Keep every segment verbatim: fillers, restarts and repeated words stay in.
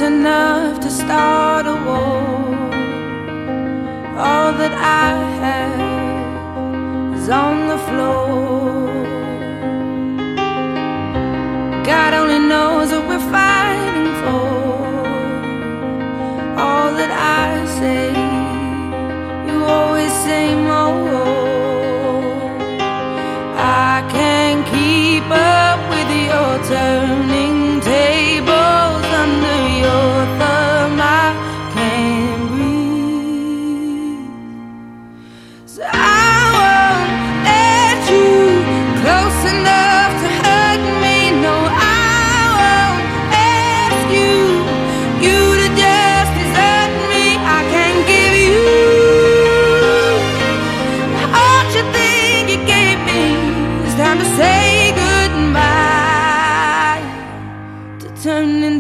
enough to start a war. All that I have is on the floor. God only knows what we're fighting for. All that I say, you always say more. I can't keep up with your turning tables under your thumb. I can't breathe, so I won't let you close enough to hurt me. No, I won't ask you, you to just desert me. I can't give you all you think you gave me. It's time to say goodbye to turning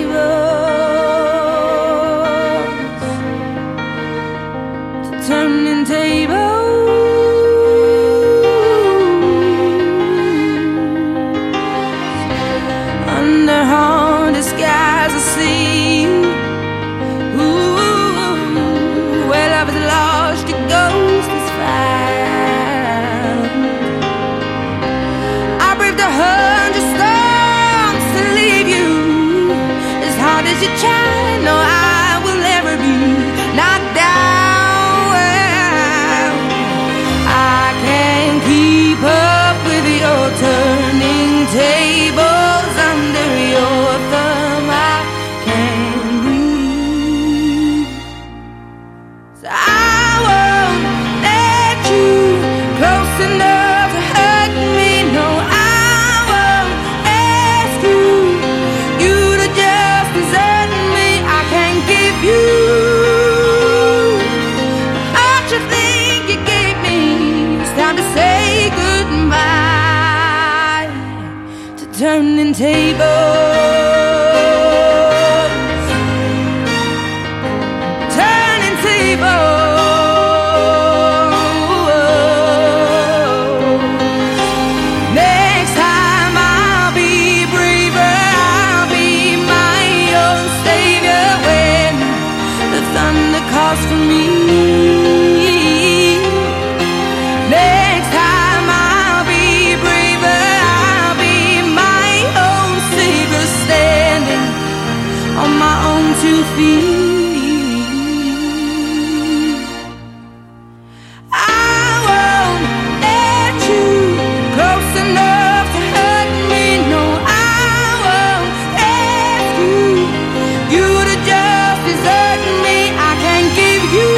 tables, to turning tables. Under haunted skies I see you. Ooh, where love is lost, your ghost is found. I braved a hundred storms to leave you. As hard as you try, no, I will never be knocked down. I can't keep up with your turning tables under your thumb. I can't breathe, so I won't let you close enough to hurt me. No, I won't ask you, you to just desert me. I can't give you all you think you gave me. It's time to say goodbye to turning tables, turning tables. Next time I'll be braver, I'll be my own savior when the thunder calls for me. Next time I'll be braver, I'll be my own savior, standing on my own two feet. I won't let you close enough to hurt me. No, I won't ask you, you to just desert me. I can't give you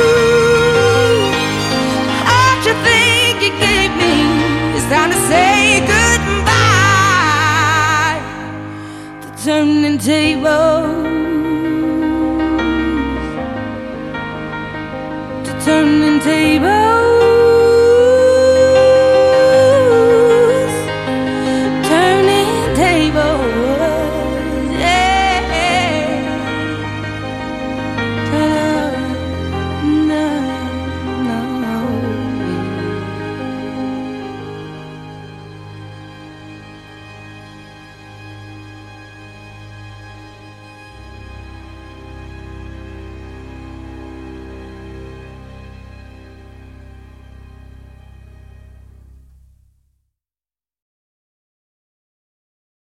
all you think you gave me. It's time to say goodbye to turning tables, to turning tables.